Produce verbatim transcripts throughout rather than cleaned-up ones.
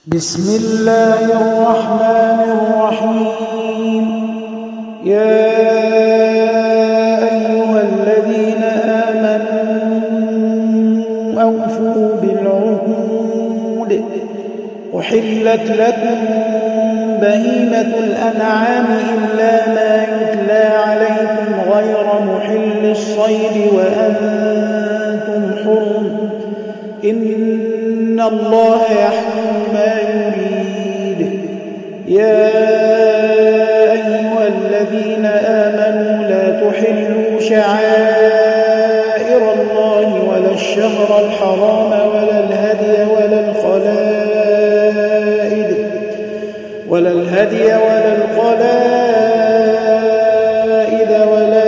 بسم الله الرحمن الرحيم. يا أيها الذين آمنوا أوفوا بالعقود. أحلت لكم بهيمة الأنعام إلا ما يتلى عليكم غير محل الصيد وأنتم حرم. إن الله يحكم ما يريد. يا أيها الذين آمنوا لا تحلوا شعائر الله ولا الشهر الحرام ولا الهدي ولا القلائد ولا الهدي ولا القلائد ولا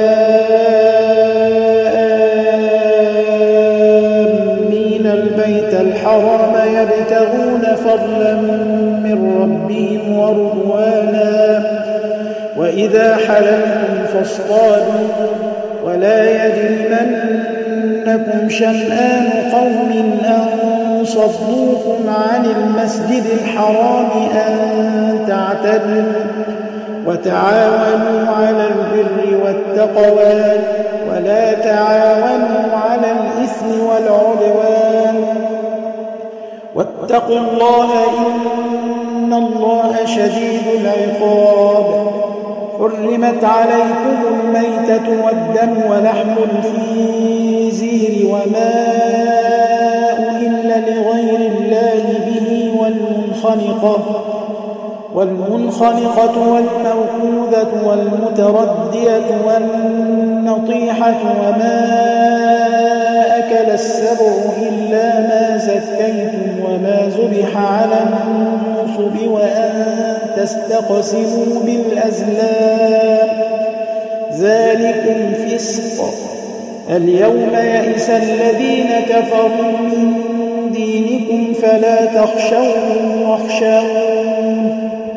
آمين البيت الحرام يبتغون فضلا من ربهم ورضوانا. وإذا حللتم فاصطادوا ولا يجرمنكم شنآن قوم أن صدوكم عن المسجد الحرام أن تعتدوا. وتعاونوا على البر والتقوى ولا تعاونوا على الإثم والعدوان. واتقوا الله إن الله شديد العقاب. حرمت عليكم الميتة والدم ولحم الخنزير وما أهل لغير الله به والمنخنقة والمنخنقة والموقوذة والمتردية والنطيحة وما أكل السبع إلا ما زكيتم وما ذبح على النصب وأن تستقسموا بالأزلام ذلكم فسق. اليوم يئس الذين كفروا من دينكم فلا تخشوهم واخشون.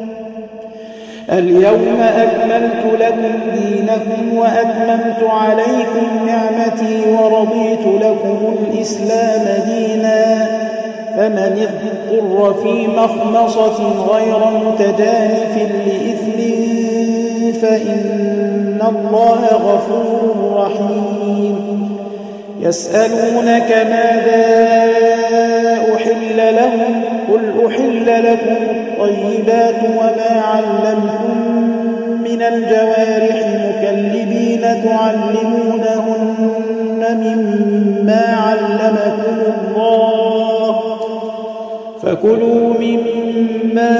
اليوم أكملت لكم دينكم وأتممت عليكم نعمتي ورضيت لكم الإسلام دينا. فمن اضطر في مخمصة غير متجانف لإثم فإن الله غفور رحيم. يسألونك ماذا أحل لهم قل أحل لكم الطيبات وما علمتم من الجوارح مكلبين تعلمونهن مما علمكم الله فكلوا مما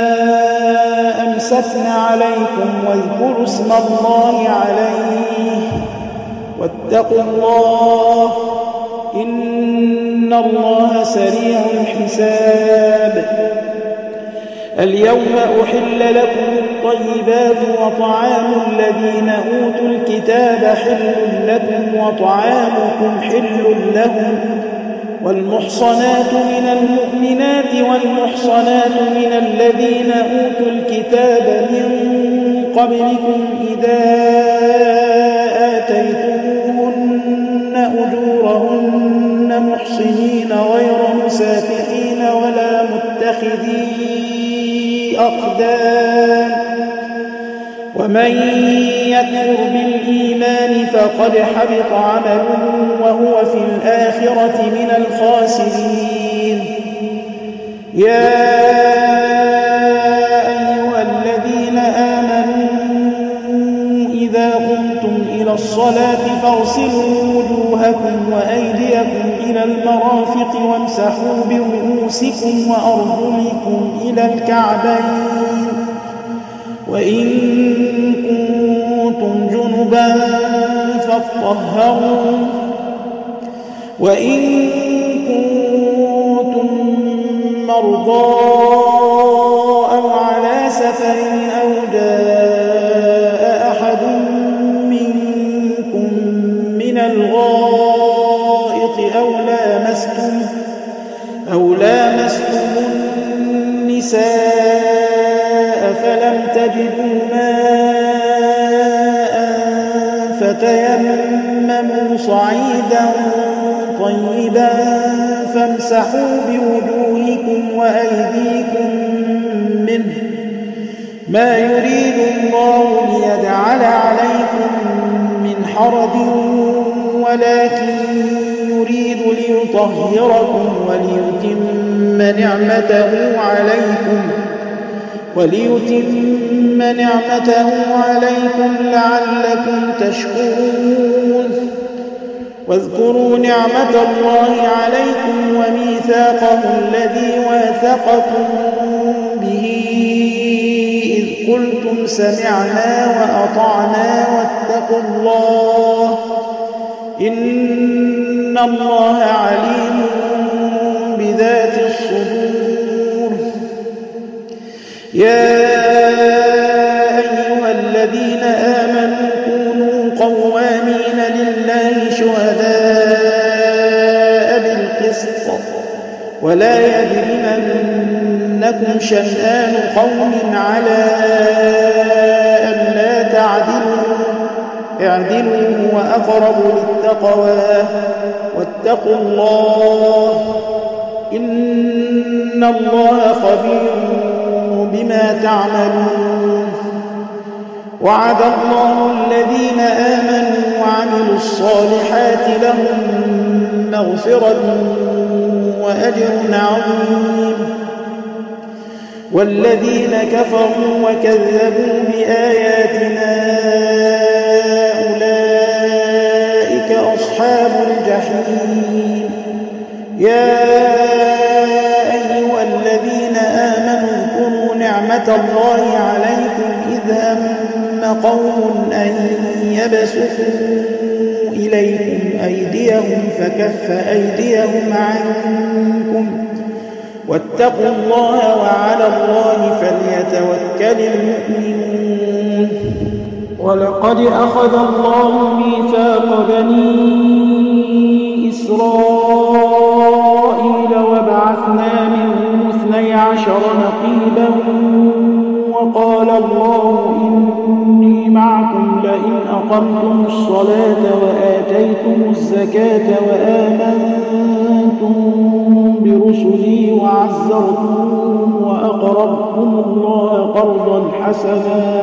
أمسكن عليكم واذكروا اسم الله عليه واتقوا الله إن الله سريع الحساب. اليوم أحل لكم الطيبات وطعام الذين أوتوا الكتاب حل لكم وطعامكم حل لهم. والمحصنات من المؤمنات والمحصنات من الذين أوتوا الكتاب من قبلكم إذا آتيتموهن أجورهن محصنين غير مسافحين ولا متخذي أخدان. ومن يكفر بالإيمان فقد حبط عمله وهو في الآخرة من الخاسرين. يا أيها الذين آمنوا إذا قمتم إلى الصلاة فاغسلوا وجوهكم وأيديكم إلى المرافق وامسحوا برؤوسكم وأرجلكم إلى الكعبين. وإن كنتم جنبا فاطهروا وإن كنتم مرضى أو على سفر أو جاء أحد منكم من الغائط أو لامستم أو لامستم النساء فلم تجدوا ماء فتيمموا صعيدا طيبا فامسحوا بوجوهكم وأيديكم ما يريد الله ليجعل عليكم من حرج ولكن يريد ليطهركم وليتم نعمته عليكم وليتم نعمته عليكم لعلكم تشكرون واذكروا نعمة الله عليكم وميثاقه الذي واثقكم به إذ قلتم سمعنا وأطعنا واتقوا الله إن الله عليم بذات الصدور. يا أيها الذين آمنوا كونوا قوامين لله شهداء بالقسط ولا يجرمنكم شنآن قوم على ألا تعدلوا اعدلوا هو أقرب للتقوى واتقوا الله إن الله خبير بما تعملون. وعد الله الذين آمنوا وعملوا الصالحات لهم مغفرة وأجر عظيم والذين كفروا وكذبوا بآياتنا أولئك أصحاب الجحيم. يا أيها الذين آمنوا اذكروا نعمة الله عليكم إذ هم قوم أن يبسطوا إليكم أيديهم فكف أيديهم عنكم واتقوا الله وعلى الله فليتوكل المؤمنون. ولقد أخذ الله ميثاق بني إسرائيل وبعثنا منهم اثني عشر نقيبا وقال الله إني معكم لئن أقمتم الصلاة وآتيتم الزكاة وآمنتم برسلي وعزرتم وأقرضتم الله قرضا حسنا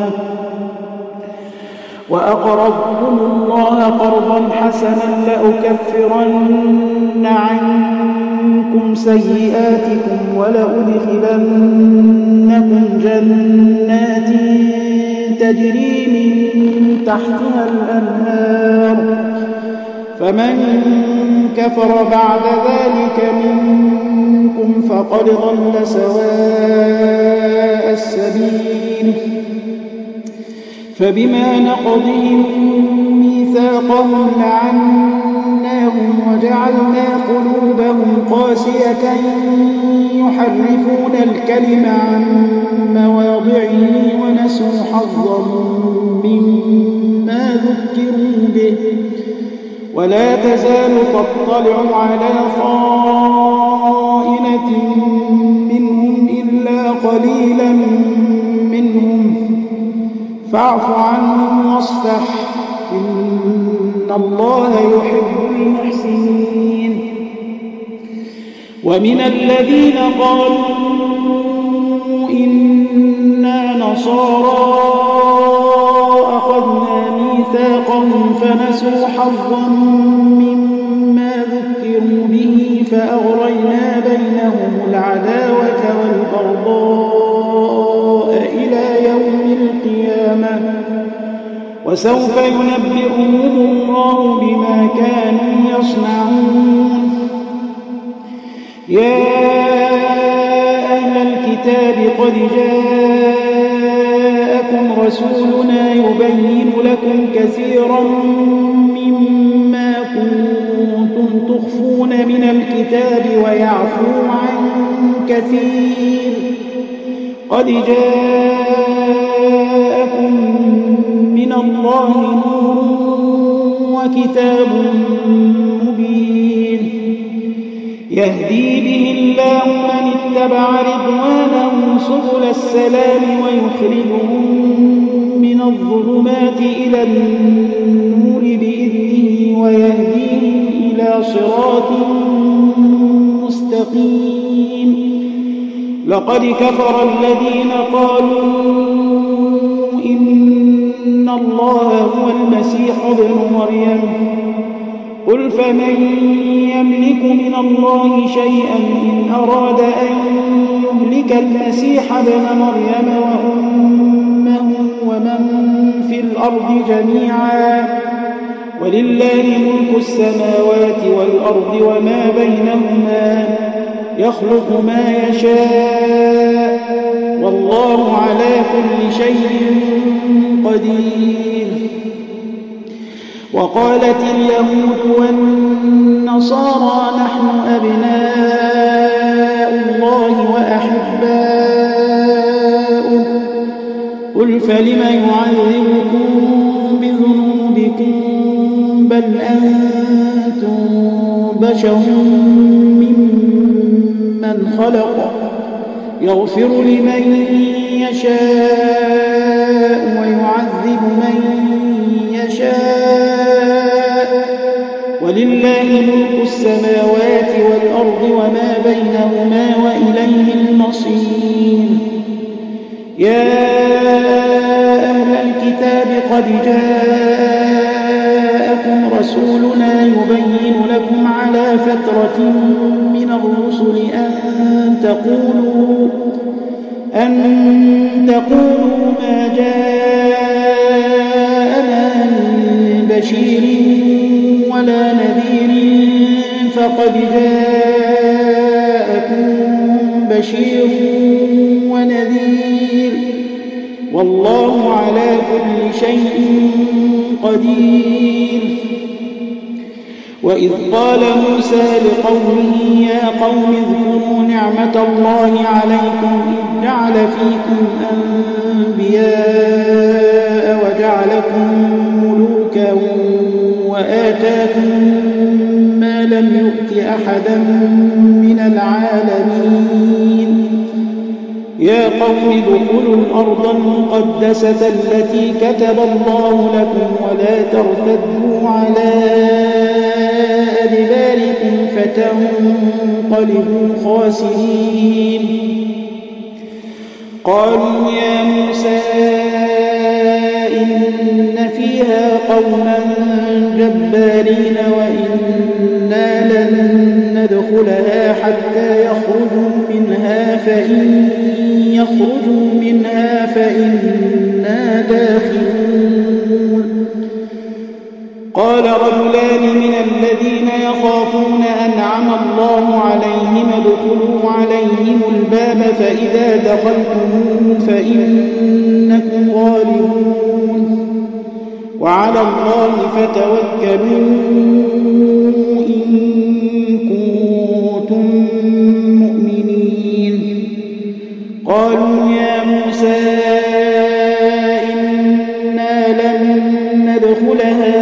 وأقرضتم الله قرضا حسنا لأكفرن عنكم سيئاتكم ولأدخلنكم جنات تجري من تحتها الأنهار فمن كفر بعد ذلك منكم فقد ضل سواء السبيل. فبما نقضهم ميثاقهم لعناهم وجعلنا قلوبهم قاسية يحرفون الكلم عن مواضعه ونسوا حظا مما ذكروا به ولا تزال تطلع على خائنة منهم إلا قليلا منهم فاعف عنهم واصفح إن الله يحب المحسنين. ومن الذين قالوا إنا نصارى أخذنا ميثاقهم فنسوا حظا مما ذكروا به فأغرينا بينهم العداوة والبغضاء إلى يوم القيامة وسوف ينبئهم الله بما كانوا يصنعون. يا أهل الكتاب قد جاءكم رسولنا يبين لكم كثيرا مما كنتم تخفون من الكتاب ويعفو عن كثير قد جاءكم من الله نور وكتاب مبين يهدي به الله من اتبع رضوانه سبل السلام ويخرجهم من الظلمات إلى النور بإذنه ويهديهم إلى صراط مستقيم. لقد كفر الذين قالوا إن الله هو المسيح ابن مريم قل فمن يملك من الله شيئا إن أراد أن يهلك المسيح ابن مريم وأمه ومن في الأرض جميعا ولله ملك السماوات والأرض وما بينهما يخلق ما يشاء والله على كل شيء قدير. وقالت اليهود والنصارى نحن أبناء الله وأحباؤه قل فلم يعذبكم بذنوبكم بل أنتم بشر ممن خلق يغفر لمن يشاء ويعذب من يشاء ولله ملك السماوات والأرض وما بينهما وإليه المصير. يا أهل الكتاب قد جاءكم رسولنا يبين لكم على فترة من الرسل أن تقولوا أن تقولوا ما جاءنا من بشير ولا نذير فقد جاءكم بشير ونذير والله على كل شيء قدير. وإذ قال موسى لقومه يا قوم اذكروا نعمة الله عليكم إذ جعل فيكم أنبياء وجعلكم ملوكا وآتاكم ما لم يؤت أحدا من العالمين. يا قوم ادخلوا الأرض المقدسة التي كتب الله لكم ولا ترتدوا على أدباركم فتنقلبوا خاسرين. قالوا يا موسى إن فيها قوما جبارين وإنا لن ندخلها حتى يخرجوا منها فإن يخرجوا منها فإنا داخلون. قال رجلان من الذين يخافون أنعم الله عليهم ادخلوا عليهم الباب فإذا دخلتموه فإنكم غالبون وعلى الله فتوكلوا إن كنتم مؤمنين. قالوا يا موسى إنا لن ندخلها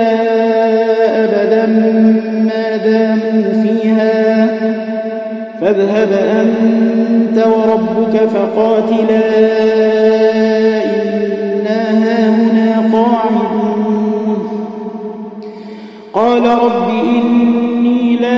أبدا ما داموا فيها فاذهب أنت وربك فقاتلا إنا هاهنا قاعدون. قال رب إني لا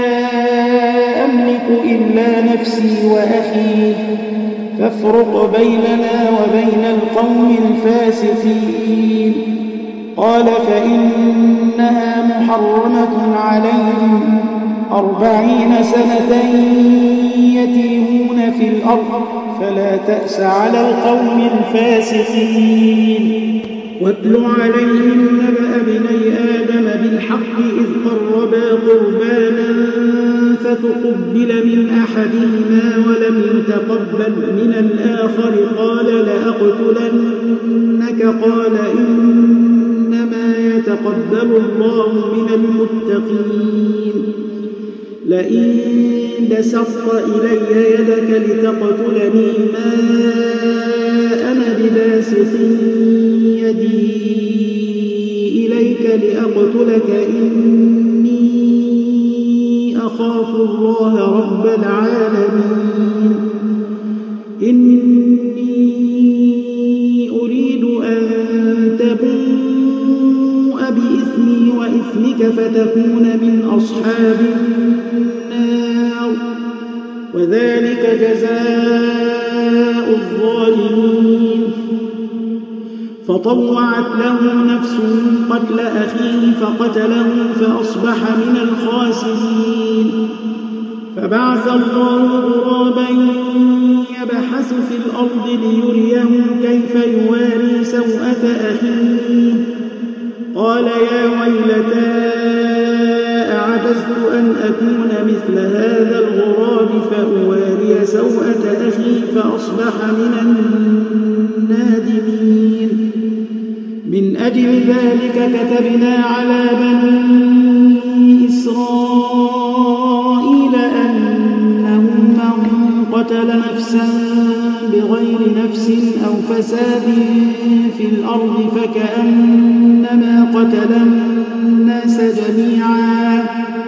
أملك إلا نفسي وأخي فافرق بيننا وبين القوم الفاسقين. قال فإنها محرمة عليهم أربعين سنة يتيهون في الأرض فلا تأس على القوم الفاسقين. واتل عليهم نبأ ابني آدم بالحق إذ قربا قربانا فتقبل من أحدهما ولم يتقبل من الآخر قال لأقتلنك قال إنما يتقبل الله من المتقين. لئن بسطت إلي يدك لتقتلني ما أنا بباسط يدي إليك لأقتلك إني أخاف الله رب العالمين. إني أريد أن تبوء بإثمي وإثمك فتكون من أصحاب النار وذلك جزاء الظالمين. فطوعت له نفسه قتل أخيه فقتله فأصبح من الخاسرين. فبعث الله غرابا يبحث في الأرض ليريه كيف يواري سوءة أخيه قال يا ويلتى أعجزت أن أكون مثل هذا الغراب فأواري سوءة أخي فأصبح من النادمين. من أجل ذلك كتبنا على بني إسرائيل أنه من قتل نفسا بغير نفس أو فساد في الأرض فكأنما قتل الناس جميعا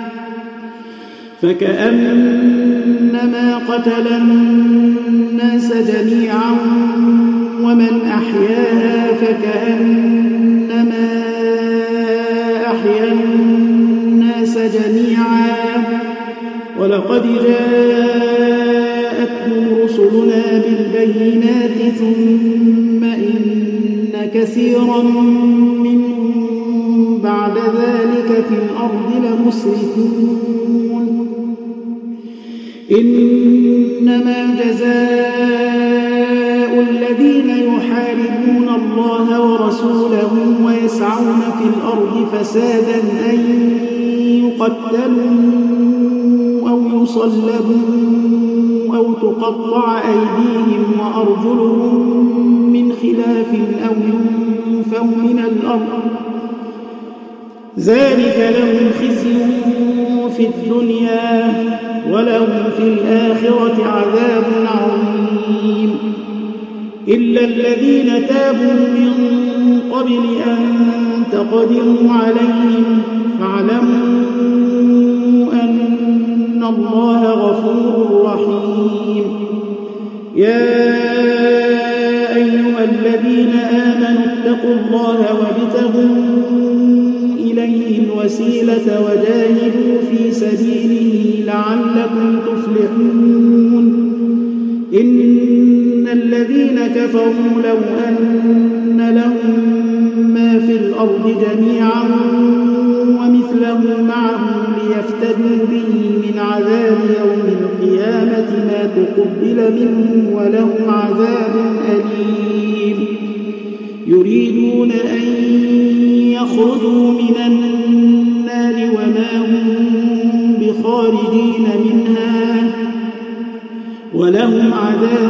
فكأنما قتل الناس جميعا ومن أحياها فكأنما أحيا الناس جميعا. ولقد جاءتهم رسلنا بالبينات ثم إن كثيرا منهم بعد ذلك في الأرض لمسرفون. إنما جزاء الذين يحاربون الله ورسوله ويسعون في الأرض فسادا أن يقتلوا أو يصلبوا أو تقطع أيديهم وأرجلهم من خلاف أو ينفوا من الأرض ذلك لهم خزي في الدنيا ولهم في الآخرة عذاب عظيم. إلا الذين تابوا من قبل أن تقدروا عليهم فاعلموا أن الله غفور رحيم. يا أيها الذين آمنوا اتقوا الله وابتغوا إليه الوسيلة وجاهدوا في سبيله لعلكم تفلحون. إن الذين كفروا لو أن لهم ما في الأرض جميعا ومثله معه ليفتدوا به من عذاب يوم القيامة ما تقبل منهم ولهم عذاب أليم. يريدون أن يخرجوا من النار وما هم بخارجين منها ولهم عذاب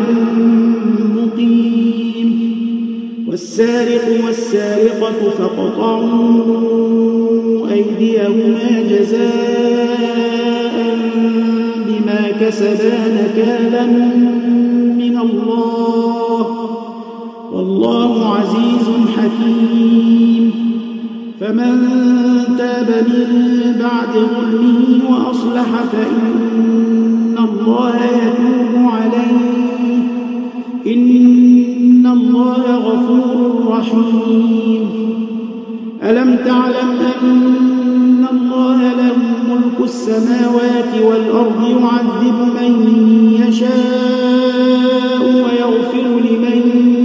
مقيم. والسارق والسارقة فاقطعوا أيديهما جزاء بما كسبا نكالا من الله والله عزيز حكيم. فمن تاب من بعد ظلمه وأصلح فإن الله يتوب عليه إن الله غفور رحيم. ألم تعلم أن الله له ملك السماوات والأرض يعذب من يشاء ويغفر لمن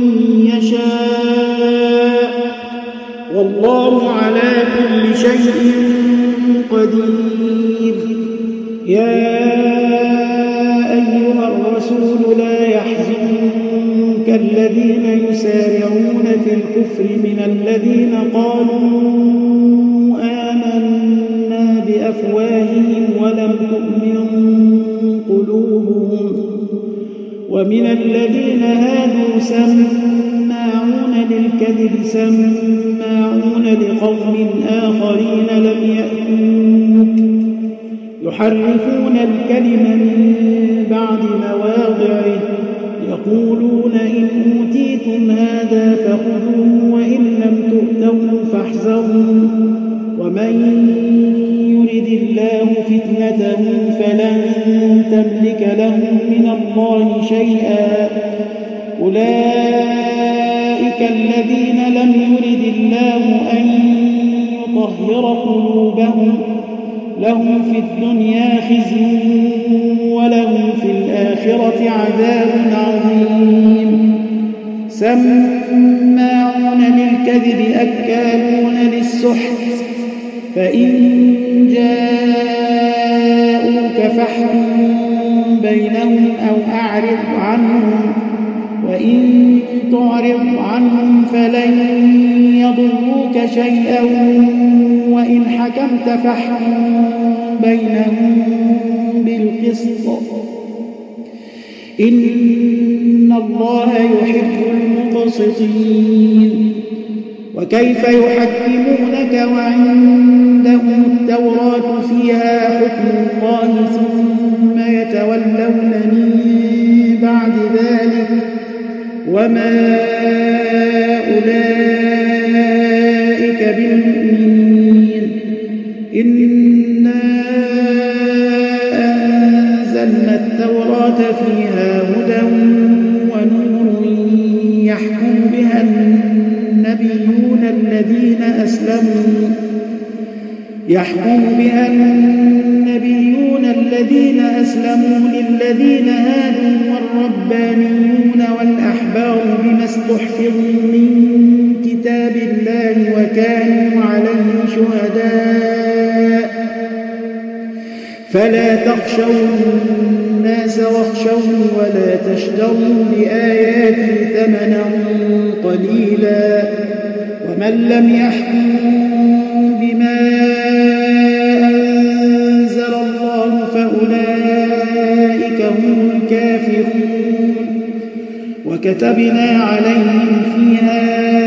يشاء والله على كل شيء قدير. يا أيها الرسول لا يحزنك الذين يسارعون في الكفر من الذين قالوا آمنا بأفواههم ولم تؤمن قلوبهم ومن الذين هادوا سماعون للكذب سماعون لقوم آخرين لم يأتوك يحرفون الكلم من بعد مواضعه يقولون إن أوتيتم هذا فخذوه وإن لم تؤتوه فاحذروا ومن يرد الله فتنته فلن تملك له من الله شيئا. أولئك الذين لم يرد الله أن يطهر قلوبهم لهم في الدنيا خزي ولهم في الآخرة عذاب عظيم. سماعون الكذب أكالون للسحت فإن جاءوك فاحكم بينهم أو أعرض عنهم وإن تعرض عنهم فلن يضروك شيئا وإن حكمت فاحكم بينهم بالقسط إن الله يحب المقسطين. وكيف يحكمونك وعندهم التوراة فيها حكم الله ثم يتولون من بعد ذلك وما أولئك بالمؤمنين. إنا أنزلنا التوراة فيها هدى ونور يحكم بها النبيون الذين أسلموا يحكم بها النبيون الذين أسلموا للذين هادوا والربانيون والأحبار بما استحفظوا من كتاب الله وكانوا عليه شهداء فلا تخشوا الناس واخشوني ولا تشتروا بآياتي ثمنا قليلا ومن لم يحكم بما أنزل الله فأولئك هم الكافرون. وكتبنا عليهم فيها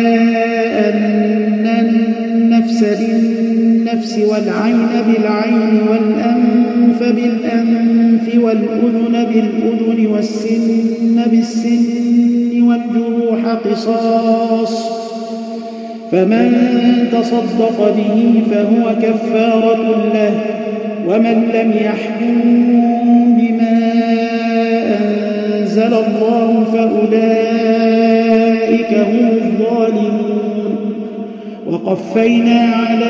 أن النفس بالنفس والعين بالعين والأنف بالأنف والأذن بالأذن والسن بالسن والجروح قصاص فمن تصدق به فهو كفارة له ومن لم يحكم بما أنزل الله فأولئك هم الظالمون. وقفينا على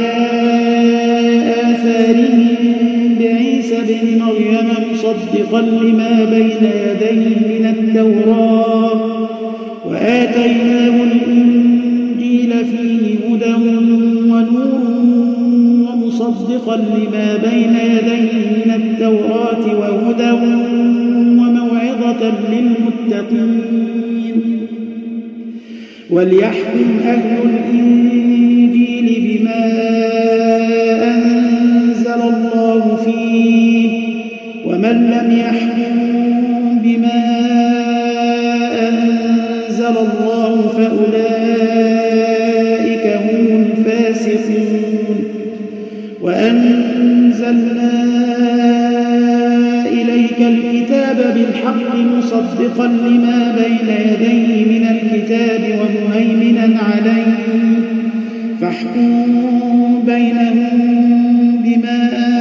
آثارهم بعيسى بن مريم مصدقا لما بين يديه من التوراة وآتيناه الإنجيل فيه هدى ونور ومصدقا لما بين يديه من التوراة وهدى وموعظة للمتقين. وليحكم أهل الإنجيل بما أنزل الله فيه ومن لم يحكم بما أنزل الله فأولئك هم الفاسقون. وأنزلنا إليك الكتاب بالحق مصدقا لما بين يديه من الكتاب ومهيمنا عليه فاحكم بينهم بما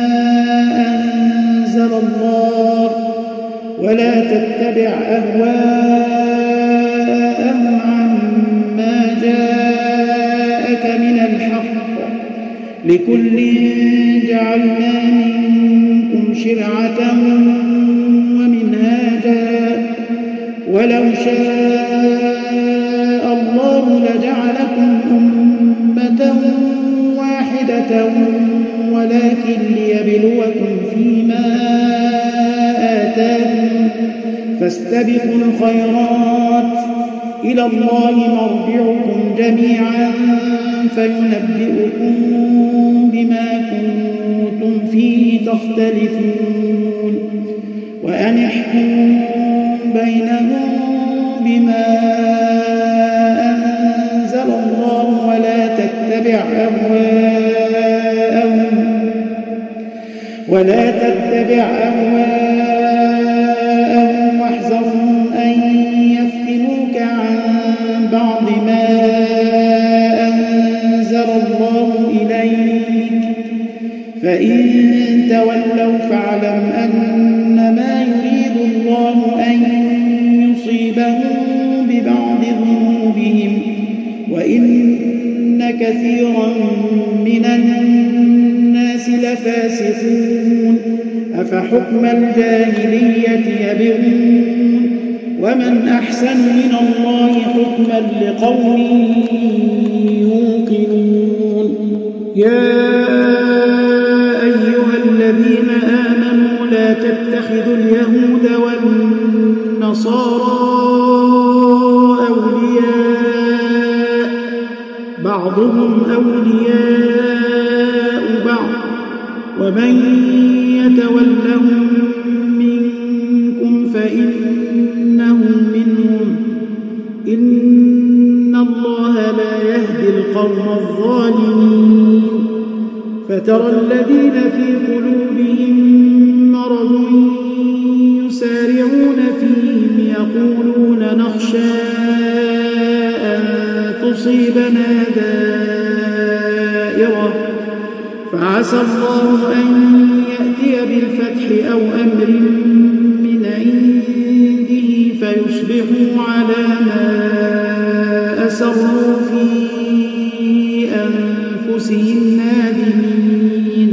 أنزل الله ولا تتبع أهواءهم عما جاءك من الحق لكل جعلنا منكم شرعة ومنهاجا ولو شاء الله لجعلكم أمة واحدة ولكن ليبلوكم فيما آتاكم فاستبقوا الخيرات إلى الله مرجعكم جميعا فينبئكم بما كنتم فيه تختلفون. وأن احكم بينهم بما أنزل الله ولا تتبع أهواءهم ولا تتبع أهواءهم واحذرهم أن يفتنوك عن بعض ما أنزل الله إليك فإن تولوا فاعلم أنما يريد الله أن يصيبهم ببعض ذنوبهم وإن كثيرا من الناس لفاسقون. أفحكم الجاهلية يبغون ومن أحسن من الله حكما لقوم يوقنون. يا أيها الذين آمنوا لا تتخذوا اليهود والنصارى أولياء بعضهم أولياء بعض ومن يتولهم منكم فإنه منهم إن الله لا يهدي القوم الظالمين. فترى الذين في قلوبهم مرض يسارعون فيهم يقولون نخشى أن تصيبنا دائرة فعسى الله أن يأتي بالفتح أو أمر من عنده فيصبحوا على ما أسروا في أنفسهم نادمين.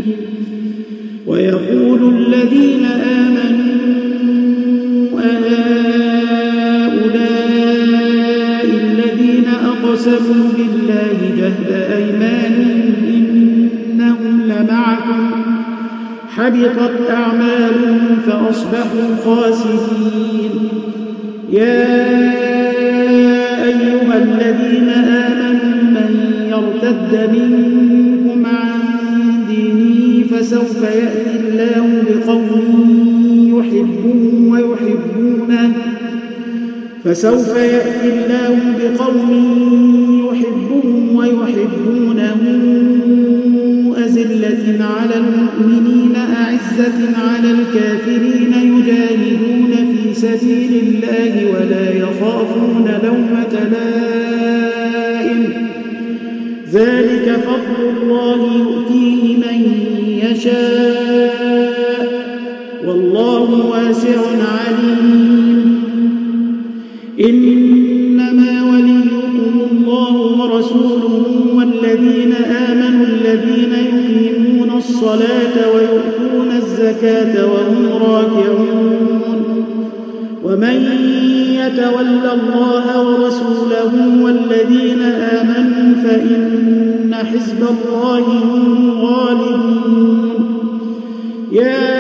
ويقول الذين آمنوا أهؤلاء الذين أقسموا بالله جهد أيمانهم إنهم لمعكم حبطت أعمالهم فأصبحوا خاسرين. يا أيها الذين آمنوا من يرتد منكم عن دينه فسوف يأتي الله بقوم يحبهم ويحبونه فسوف يأتي الله بقوم يحبهم ويحبونه أذلة على المؤمنين أعزة على الكافرين يجاهدون في سبيل الله ولا يخافون لومة لائم ذلك فضل الله يؤتيه من يشاء والله واسع عليم. إنما وليكم الله ورسوله والذين آمنوا الذين يقيمون الصلاة ويؤتون الزكاة وهم راكعون. ومن يتول الله ورسوله والذين آمنوا فإن حزب الله هم الغالبون. يا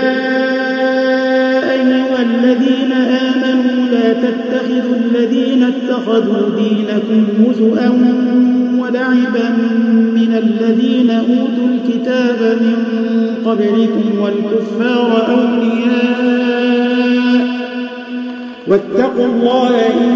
أيها الذين آمنوا لا تتخذوا الذين اتخذوا دينكم هزؤا ولعبا من الذين أوتوا الكتاب من قبلكم والكفار أولياء واتقوا الله إن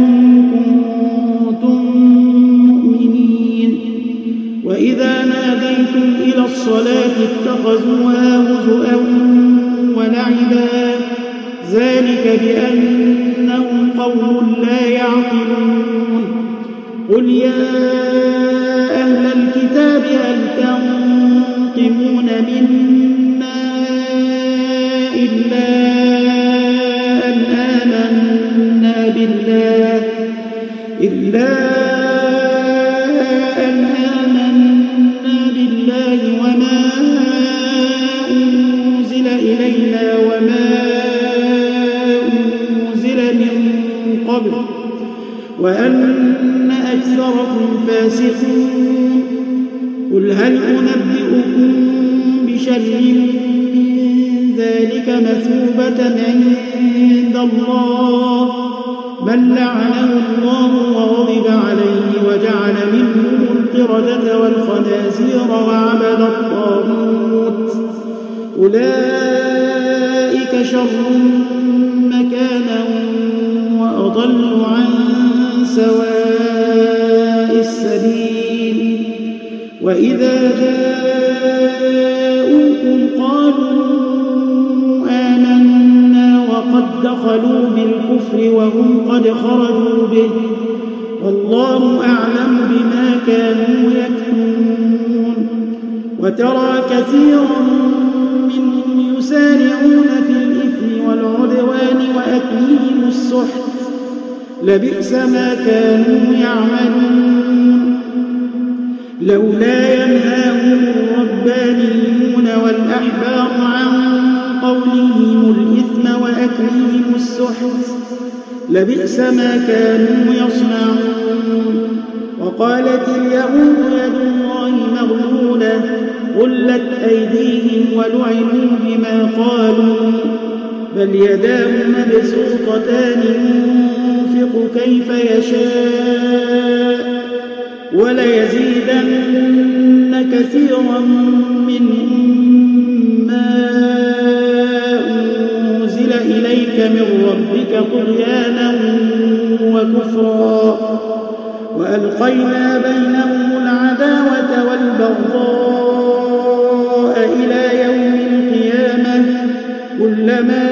كنتم مؤمنين. وإذا ناديتم إلى الصلاة اتخذوها هزؤا ولعبا ذلك بأنهم قوم لا يعقلون. قل يا أهل الكتاب هل تنقمون منا إلا أن آمنا بالله إلا أن آمنا بالله وما أنزل إلينا وما أنزل من قبل وأن أكثركم فاسقون. قل هل أنبئكم بشر من ذلك مثوبة عند الله من لعنه الله وغضب عليه وجعل منهم القردة والخنازير وعبد الطاغوت أولئك شر مكانا وأضل عن سواء السبيل. وإذا جاءوكم قالوا آمنا وقد دخلوا بالكفر وهم قد خرجوا به والله أعلم بما كانوا يكتمون. وترى كثيرا منهم يسارعون في الإثم والعدوان وأكلهم السحت لبئس ما كانوا يعملون. لولا ينهاهم الربانيون والأحبار عن قولهم الإثم وأكلهم السحت لبئس ما كانوا يصنعون. وقالت اليهود يد الله مغلولة غلت أيديهم ولعنوا بما قالوا بل يداه مبسوطتان ينفق كيف يشاء وليزيدن كثيرا منهم ما أنزل إليك من ربك طغيانا وكفرا وألقينا بينهم العداوة والبغضاء إلى يوم القيامة كلما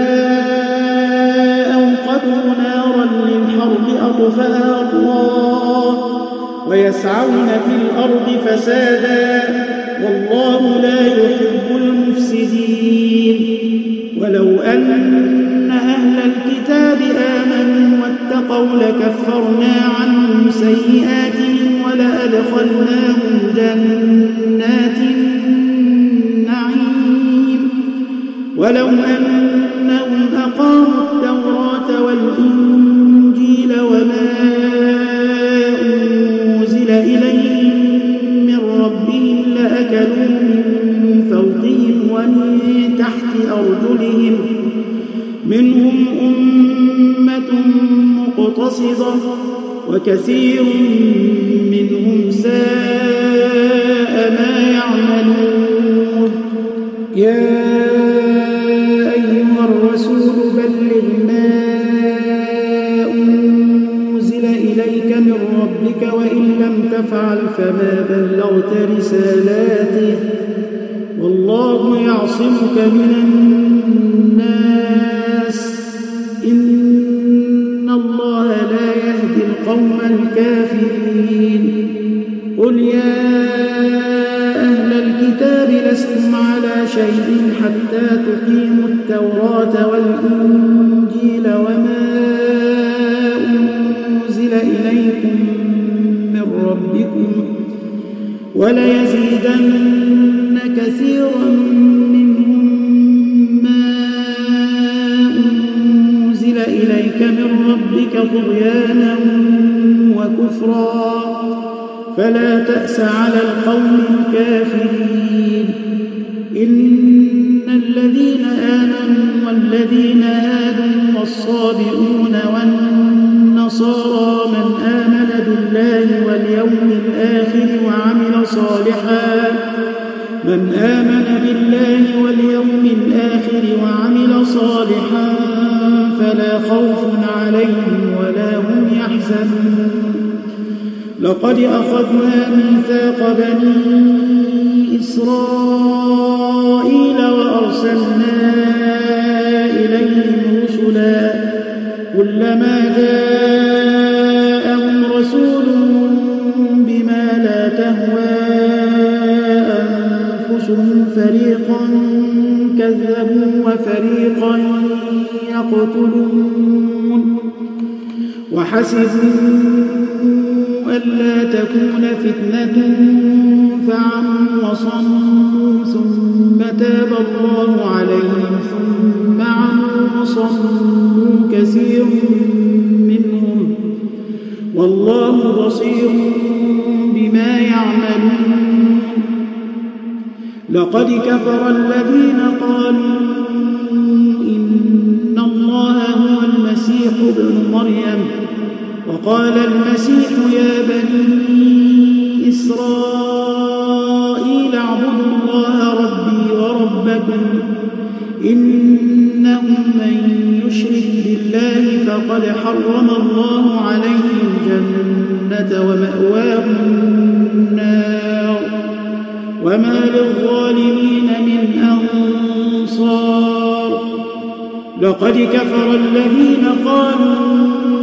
أوقدوا نارا للحرب أطفأها الله ويسعون في الأرض فسادا والله لا يحب المفسدين. ولو أن أهل الكتاب آمنوا واتقوا لكفرنا عنهم سيئاتهم ولأدخلناهم جنات النعيم ولو أنهم أقاموا التوراة والإنجيل وما أنزل إليهم من ربهم لأكلوا من فوقهم ومن تحت أرجلهم منهم أمة مقتصدة وكثير منهم ساء ما يعملون. يا أيها الرسول بلغ ما أنزل إليك من ربك وإن لم تفعل فما بلغت رسالاته والله يعصمك من الناس إن الله لا يهدي القوم الكافرين. قل يا أهل الكتاب لستم على شيء حتى تقيموا التوراة والإنجيل وما أنزل إليكم من ربكم وليزيدن كثيرا منهم ما أنزل إليك من ربك طغيانا وكفرا فلا تأس على القوم الكافرين. إن الذين آمنوا والذين هادوا والصابئون والنصارى من آمن بالله واليوم الآخر وعمل صالحا من آمن بالله واليوم الآخر وعمل صالحا فلا خوف عليهم ولا هم يحزنون. لقد أخذنا ميثاق بني إسرائيل وأرسلنا إليهم رسلا كلما جاءهم رسول بما لا تهوى أنفسهم فريقا كذبوا وفريقا يقتلون وحسبوا ألا تكون فتنة فعموا وصموا ثم تاب الله عليهم ثم عموا وصموا كثير منهم والله بصير بما يعملون. لقد كفر الذين قالوا إن الله هو المسيح ابن مريم وقال المسيح يا بني إسرائيل اعبدوا الله ربي وربكم إنه من يشرك بالله فقد حرم الله عليه الجنة ومأواه النار وما للظالمين من أنصار. لقد كفر الذين قالوا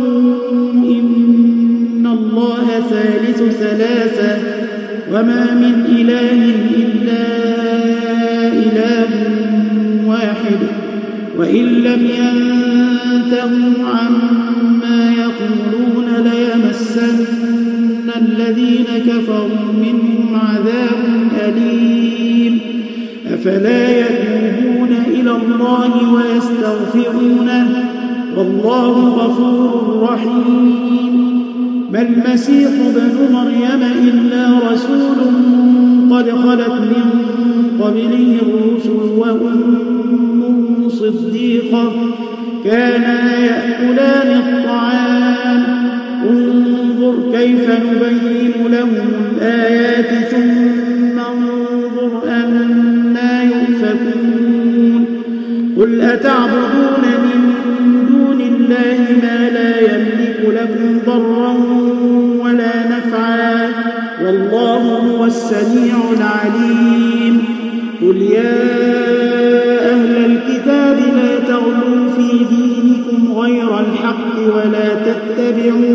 إن الله ثالث ثلاثة وما من إله إلا إله واحد وإن لم ينتهوا عما يقولون ليمسن الذين كفروا منهم عذاب أليم. أفلا يتوبون إلى الله ويستغفرونه والله غفور رحيم. ما المسيح ابن مريم إلا رسول قد خلت من قبله الرسل وأمه صديقة كانا يأكلان الطعام انظر كيف نبين لهم الآيات ثم انظر أنا يؤفكون. قل أتعبدون من دون الله ما لا يملك لكم ضرا ولا نفعا والله هو السميع العليم. قل يا أهل الكتاب لا تغلوا في دينكم غير الحق ولا تتبعوا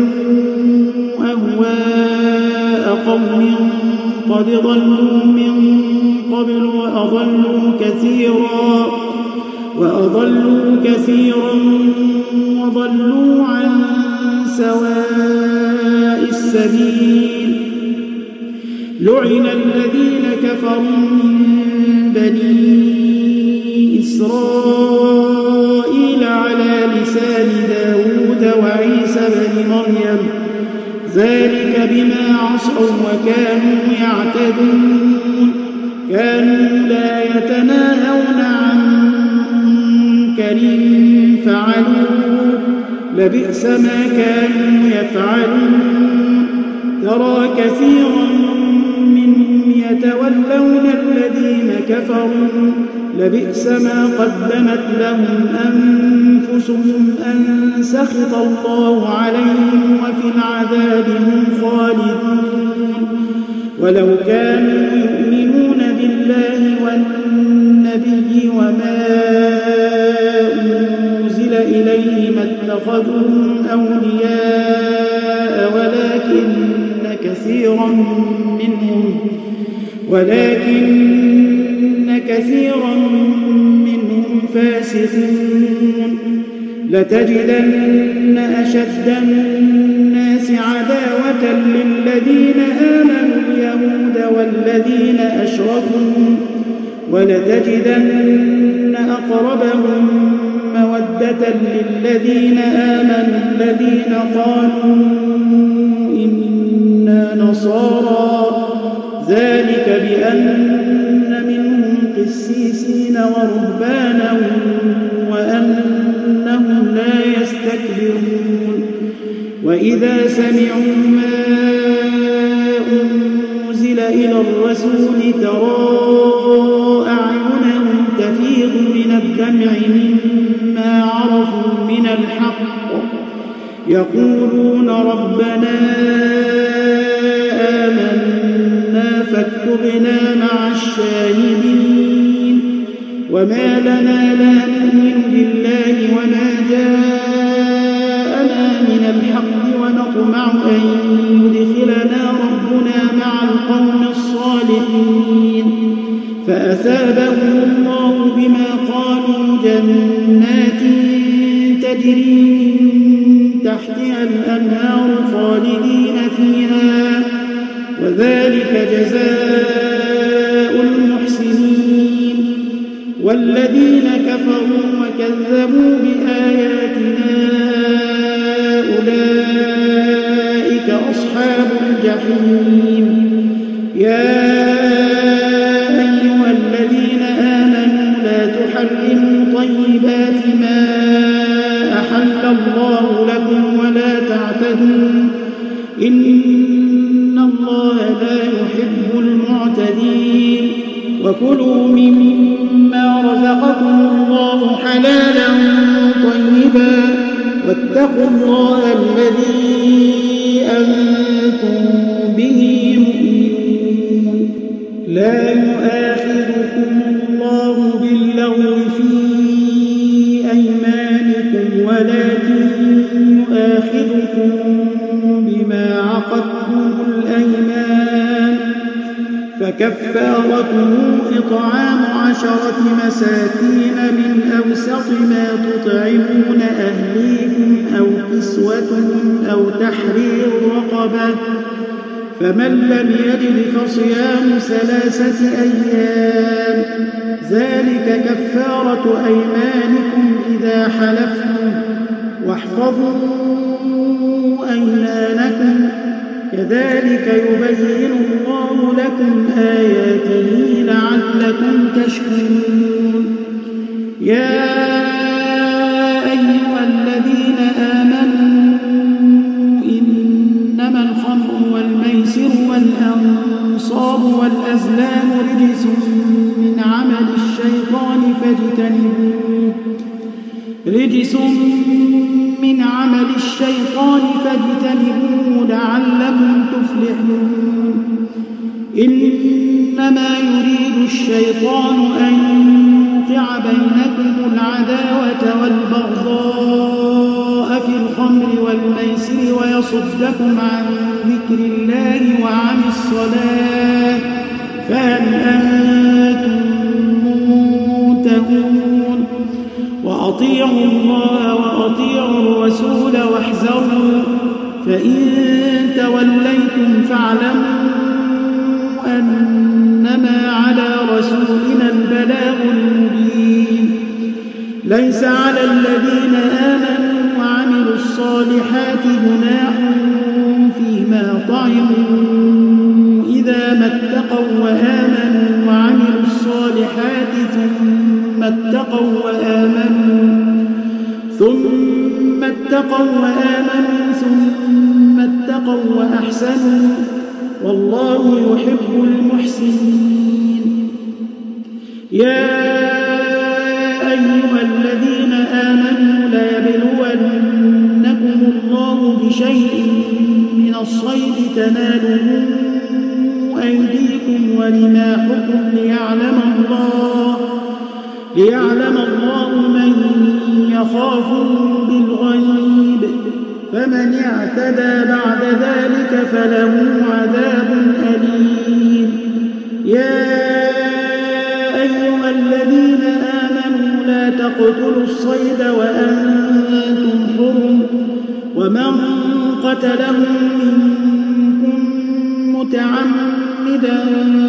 أهواء قوم قد ضلوا من قبل وأضلوا كثيرا وأضلوا كثيرا وضلوا عن سواء السبيل. لعن الذين كفروا من بني إسرائيل على لسان داود وعيسى بن مريم ذلك بما عصوا وكانوا يعتدون. كانوا لا يتناهون عن منكر فعلوه لبئس ما كانوا يفعلون. ترى كثيرا منهم يتولون الذين كفروا لبئس ما قدمت لهم أنفسهم أن سخط الله عليهم وفي العذاب هم خالدون. ولو كانوا يؤمنون بالله والنبي وما أنزل إليه ما اتخذوهم أولياء ولكن كثيرا منهم ولكن كثيرا منهم فاسقون. لتجدن أشد الناس عداوة للذين آمنوا اليهود والذين أشركوا ولتجدن أقربهم مودة للذين آمنوا الذين قالوا إنا نصارى ذلك بأن منهم قسيسين ورهبانا وأنهم لا يستكبرون. وإذا سمعوا ما أنزل إلى الرسول ترى أعينهم تفيض من الدمع مما عرفوا من الحق يقولون ربنا آمنا فاكتبنا مع الشاهدين. وما لنا لا نؤمن بالله وما جاءنا من الحق ونطمع أن يدخلنا ربنا مع القوم الصالحين. فأثابهم الله بما قالوا جنات تجري من تحتها الأنهار خالدين فيها وذلك جزاء المحسنين. والذين كفروا وكذبوا بآياتنا أولئك أصحاب الجحيم. يا أيها الذين آمنوا لا تحرموا طيبات ما أحل الله لكم ولا تعتدوا إن الله لا يحب المعتدين. وكلوا مما رزقكم الله حلالا طيبا واتقوا الله الذي أنتم به مؤمنون. لا يؤاخذكم الله باللغو في أيمانكم ولكن يؤاخذكم بما عقدتم الأيمان فكفارته إطعام عشرة مساكين من أوسط ما تطعمون أهليكم أو كسوتهم أو تحرير رقبة فمن لم يجد فصيام ثلاثة أيام ذلك كفارة أيمانكم إذا حلفتم واحفظوا أيمانكم كذلك يبين الله لكم آياته لعلكم تشكرون يا أيها الذين آمنوا إنما الخمر والميسر والأنصاب والأزلام رجس من عمل الشيطان فاجتنبوه رجس من عمل الشيطان فاجتنبوه لعلكم تفلحون إنما يريد الشيطان أن يوقع بينكم العداوة والبغضاء في الخمر والميسر ويصدكم عن ذكر الله وعن الصلاة فهل أنتم منتهون وأطيعوا الله وأطيعوا الرسول واحذروا فإن توليتم فاعلموا أنما على رسولنا البلاغ المبين ليس على الذين آمنوا وعملوا الصالحات جناح فيما طعموا إذا ما اتقوا وآمنوا وعملوا الصالحات ثم اتقوا وآمنوا ثم اتقوا وآمنوا ثم اتقوا وأحسنوا والله يحب المحسنين يا أيها الذين آمنوا ليبلونكم الله بشيء من الصيد تناله أيديكم ورماحكم ليعلم الله ليعلم الله من يخافه بالغيب فمن اعتدى بعد ذلك فله عذاب أليم يا أيها الذين آمنوا لا تقتلوا الصيد وأنتم حرم ومن قتله منكم متعمدا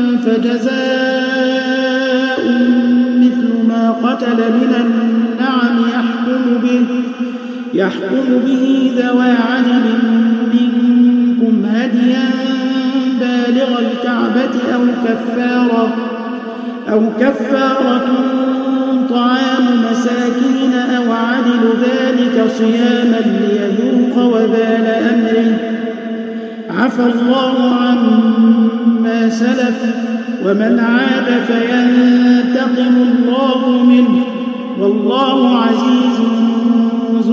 فجزاء مثل ما قتل من النعم يحكم به يحكم به ذوى عدل منكم هديا بالغ الكعبة أو كفارة أو كفارة طعام مساكين أو عدل ذلك صياما ليذوق وبال أمره عفى الله عما سلف ومن عاد فينتقم الله منه والله عزيز ذو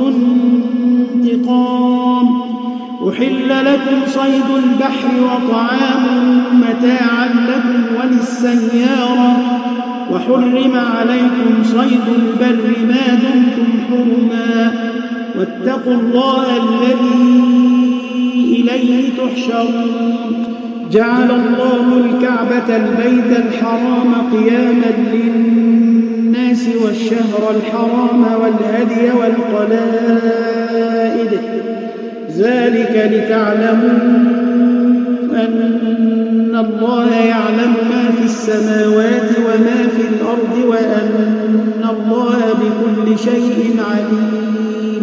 انتقام أحل لكم صيد البحر وطعامه متاعا لكم وللسيارة وحرم عليكم صيد البر ما دمتم حرما واتقوا الله الذي إليه تحشرون جعل الله الكعبة البيت الحرام قياما للناس والشهر الحرام والهدي والقلائد ذلك لتعلموا أن الله يعلم ما في السماوات وما في الأرض وأن الله بكل شيء عليم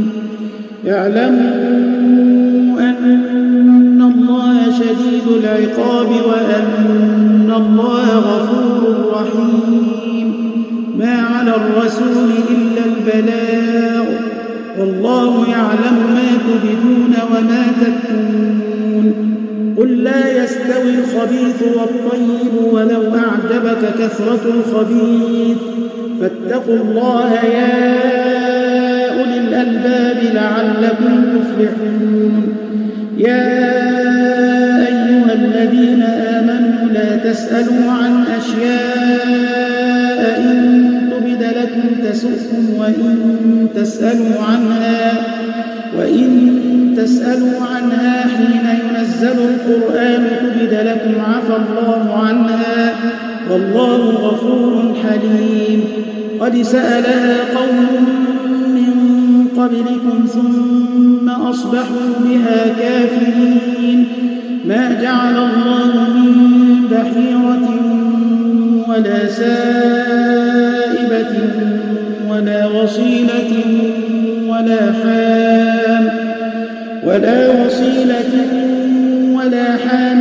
اعلموا أن الله شديد العقاب وأن الله غفور رحيم ما على الرسول إلا البلاغ والله يعلم ما تبدون وما تكتمون قل لا يستوي الخبيث والطيب ولو أعجبك كثرة الخبيث فاتقوا الله يا أولي الألباب لعلكم تفلحون يا أيها الذين آمنوا لا تسألوا عن أشياء إن تبد لكم تسؤكم وإن تسألوا عنها وإن تسألوا عنها حين ينزل القرآن تبد لكم عفى الله عنها والله غفور حليم قد سألها قوم من قبلكم ثم أصبحوا بها كافرين ما جعل الله من بحيرة ولا سائبة ولا وصيلة ولا حام ولا وصيلة ولا حام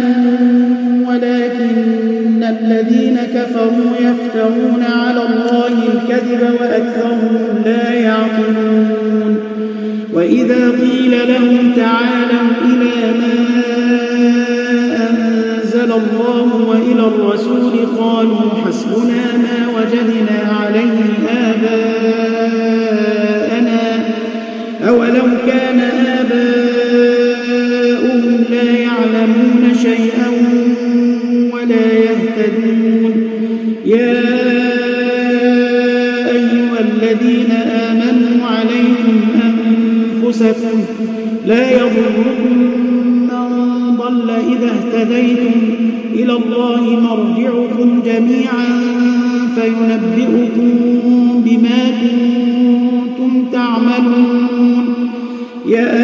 ولكن الذين كفروا يفترون على الله الكذب وأكثرهم لا يعقلون وإذا قيل لهم تعالوا إلى ما أنزل الله وإلى الرسول قالوا حسبنا ما وجدنا عليه آباءنا أولو كان آباؤهم لا يعلمون شيئا ولا يهتدون يا أيها الذين آمنوا عليكم أنفسكم لا يضركم من ضل إذا اهتديتم إلى الله مرجعكم جميعا فينبئكم بما كنتم تعملون يا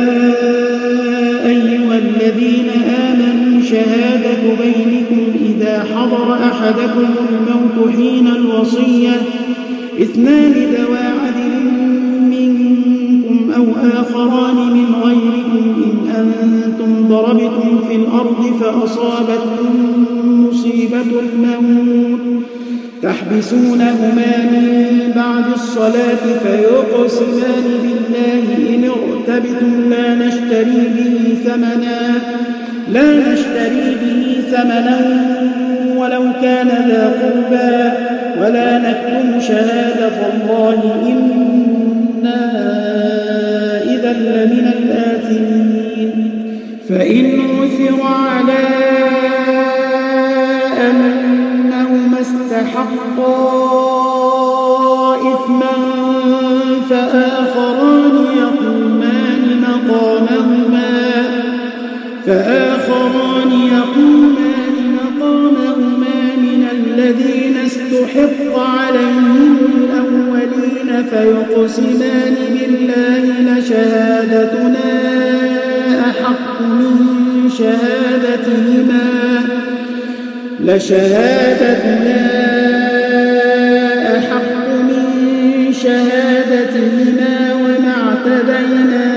أيها الذين آمنوا شهادة بينكم إذا حضر أحدكم الموت حين الوصية اثنان ذوى عدل منكم أو آخران من غيركم إن أنتم ضربتم في الأرض فأصابتكم مصيبة الموت تحبسونهما من بعد الصلاة فيقسمان بالله إن ارتبتم لا نشتري به ثمنا لا نشتري به ثمنا ولو كان ذا قربى ولا نكتم شهادة الله إنا إذا لمن الآثمين فإن عثر على أنهما استحقا إثما فآخران يقومان مقامهما فآخران يقومان مقامهما من الذين استحق عليهم الأولين فيقسمان بالله لشهادتنا أحق من شهادتهما لشهادتنا أحق من شهادتهما وما اعتدينا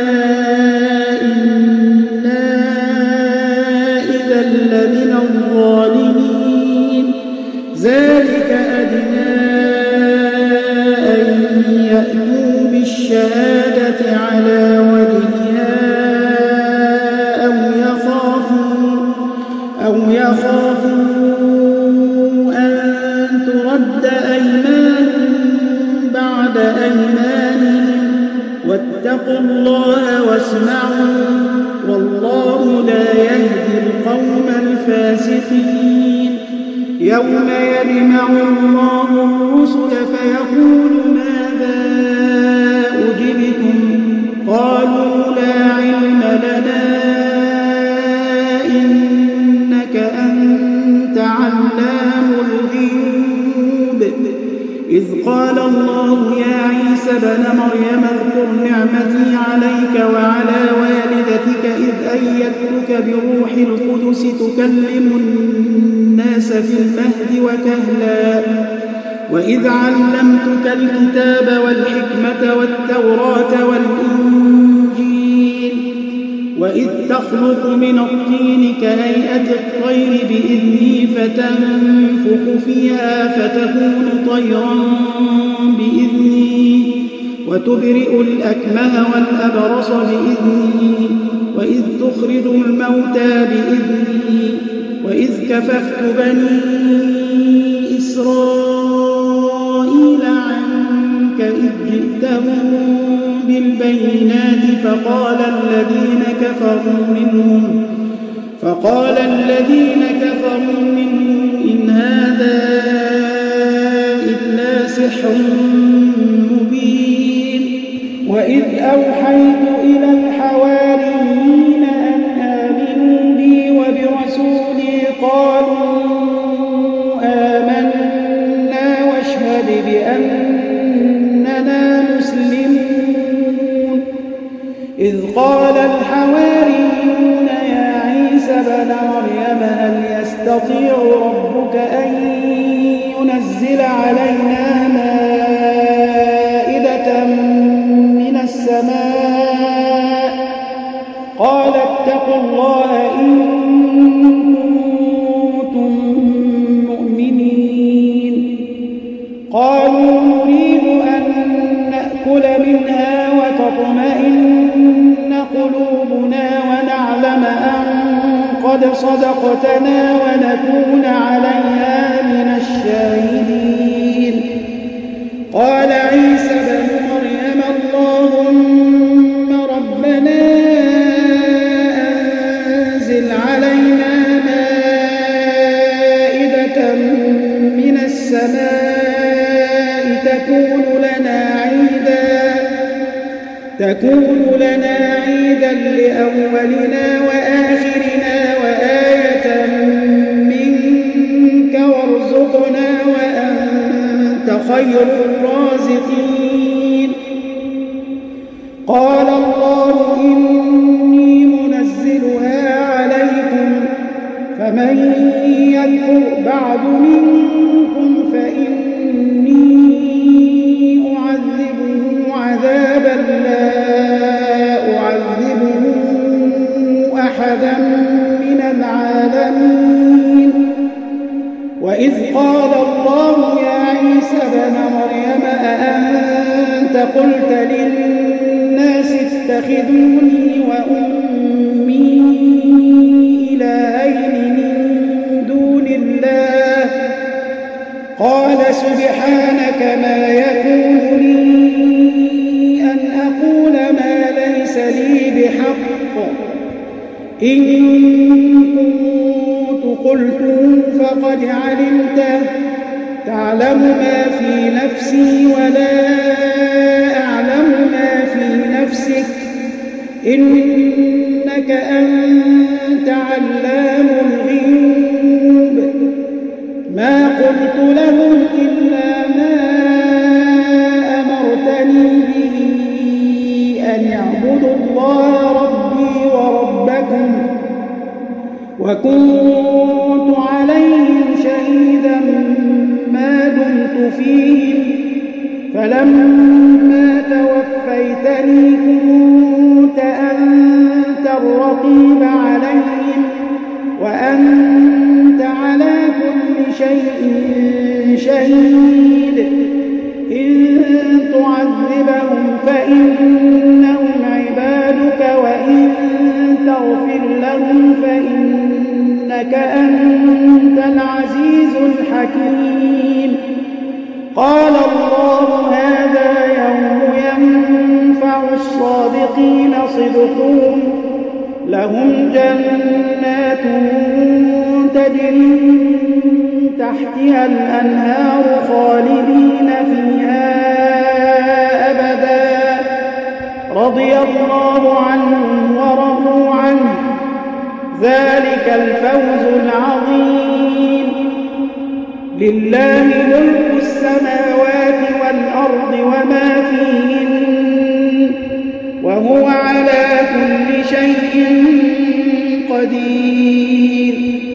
إنا إذا لمن الظالمين ذلك أدنى أن يأتوا بالشهادة على وجهها أو يخافوا أو يخافوا أن ترد أيمان بعد أيمانهم واتقوا الله واسمعوا والله لا يهدي القوم الفاسقين يوم يجمع الله الرسل فيقول ماذا أجبتم قالوا لا علم لنا إنك أنت علام الغيوب إذ قال الله يا عيسى ابن مريم اذكر نعمتي عليك وعلى والدتك إذ أيدتك بروح القدس تكلم الناس في المهد وكهلا وإذ علمتك الكتاب والحكمة والتوراة والإنجيل وإذ تخلق من الطين كهيئة الطير بإذني فتنفخ فيها فتكون طيرا بإذني وتبرئ الأكمه والأبرص بإذني وإذ تخرج الموتى بإذني وإذ كففت بني إسرائيل عنك إذ جئتهم بالبينات فقال الذين كفروا منهم فقال الذين كفروا منهم إن هذا إلا سحر مبين وإذ أوحيت إلى الحواريين أن آمنوا بي وبرسولي قالوا آمنا واشهد بأننا مسلمون إذ قال الحواريون يا عيسى ابن مريم هل يستطيع ربك أن ينزل علينا مائدة من قال اتقوا الله إن كنتم مؤمنين قالوا نريد أن نأكل منها وتطمئن قلوبنا ونعلم أن قد صدقتنا ونكون عليها من الشاهدين قال عيسى بن مريم اللهم ربنا أنزل علينا مائدة من السماء تكون لنا عيدا تكون لنا عيدا لأولنا وآخرنا وآية منك وارزقنا وأنت خير الرازقين قال الله إني منزلها عليكم فمن يكفر بعد منكم فإني أعذبه عذابا لا أعذبه أحدا من العالمين وإذ قال الله يا عيسى بن مريم أأنت قلت للناس اتخذوني وأمي إلهين من دون الله قال سبحانك ما يكون لي أن أقول ما ليس لي بحق إن كنت قلته فقد علمته تعلم ما في نفسي ولا أعلم ما في نفسك إنك أنت علام الغيوب ما قلت لهم إلا ما أمرتني به أن اعبدوا الله ربي وربكم وكنت عليهم شهيدا ما دمت فيهم فلما توفيتني كنت أنت الرقيب عليهم وأنت على كل شيء شهيد إن تعذبهم فإنهم عبادك وإن تغفر لهم فإنك أنت العزيز الحكيم قال الله هذا يوم ينفع الصادقين صدقهم لهم جنات تجري من تحتها الأنهار خالدين فيها أبدا رضي الله عنهم ورضوا عنه ذلك الفوز العظيم لله ملك السماوات والأرض وما فيهن وهو على كل شيء قدير